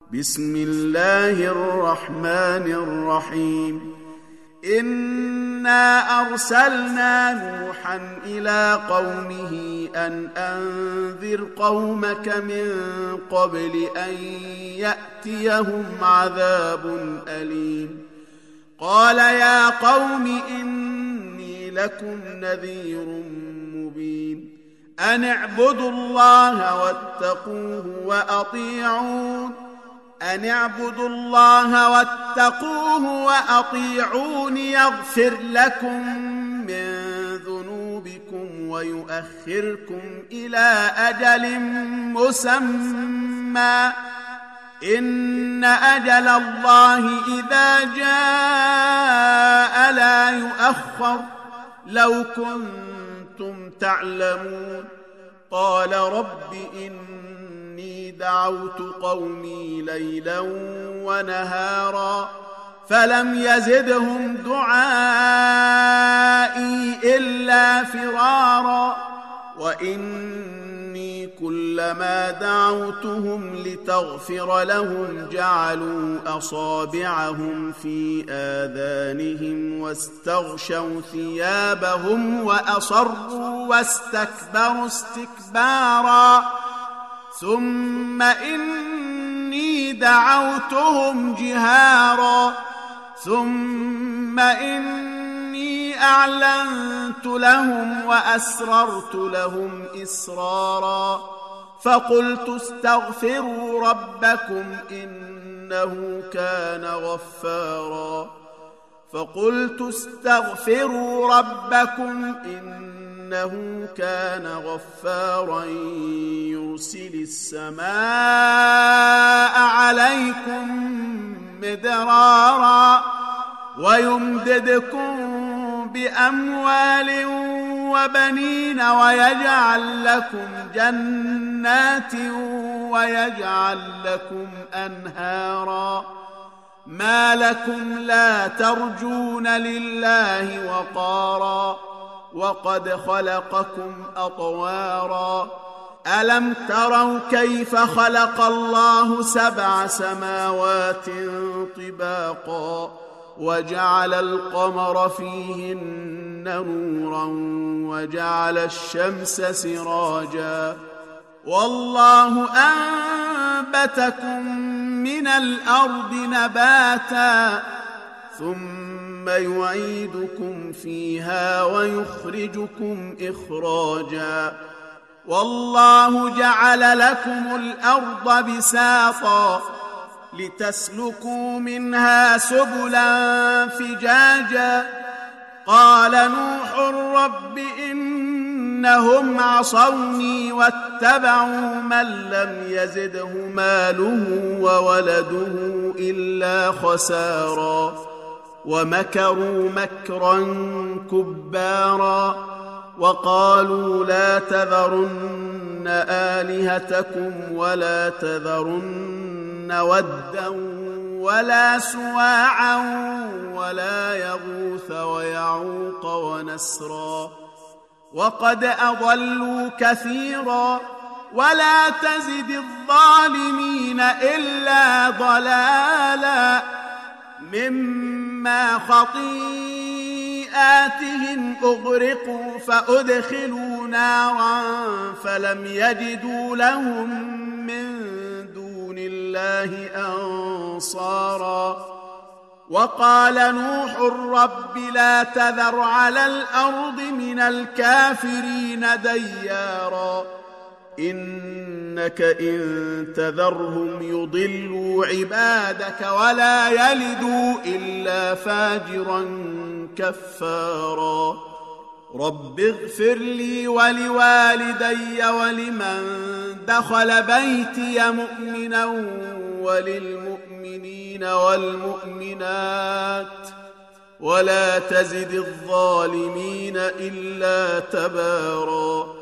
بسم الله الرحمن الرحيم. إنا أرسلنا نوحا إلى قومه أن أنذر قومك من قبل أن يأتيهم عذاب أليم. قال يا قوم إني لكم نذير مبين. أن اعبدوا الله واتقوه وأطيعون يغفر لكم من ذنوبكم ويؤخركم إلى أجل مسمى إن أجل الله إذا جاء لا يؤخر لو كنتم تعلمون. قال رب إني دعوت قومي ليلا ونهارا فلم يزدهم دعائي إلا فرارا. وإني كلما دعوتهم لتغفر لهم جعلوا أصابعهم في آذانهم واستغشوا ثيابهم وأصروا واستكبروا استكبارا. ثم إني دعوتهم جهارا ثم إني أعلنت لهم وأسررت لهم إسرارا. فقلت استغفروا ربكم إنه كان غفارا يرسل السماء عليكم مدرارا ويمددكم بأموال وبنين ويجعل لكم جنات ويجعل لكم أنهارا. ما لكم لا ترجون لله وقارا وقد خلقكم أطوارا. ألم تروا كيف خلق الله 7 سماوات طباقا وجعل القمر فيهن نورا وجعل الشمس سراجا والله أنبتكم من الأرض نباتا ثم يعيدكم فيها ويخرجكم إخراجا. والله جعل لكم الأرض بساطا لتسلكوا منها سبلا فجاجا. قال نوح رب إنهم عصوني واتبعوا من لم يزده ماله وولده إلا خسارا. ومكروا مكرا كبارا وقالوا لا تذرن آلهتكم ولا تذرن ودا ولا سواعا ولا يغوث ويعوق ونسرا وقد أضلوا كثيرا ولا تزد الظالمين إلا ضلالا. مما خطيئاتهم أغرقوا فأدخلوا نارا فلم يجدوا لهم من دون الله أنصارا. وقال نوح رب لا تذر على الأرض من الكافرين ديارا إنك إن تذرهم يضلوا عبادك ولا يلدوا إلا فاجرا كفارا. رب اغفر لي ولوالدي ولمن دخل بيتي مؤمنا وللمؤمنين والمؤمنات ولا تزد الظالمين إلا تبارا.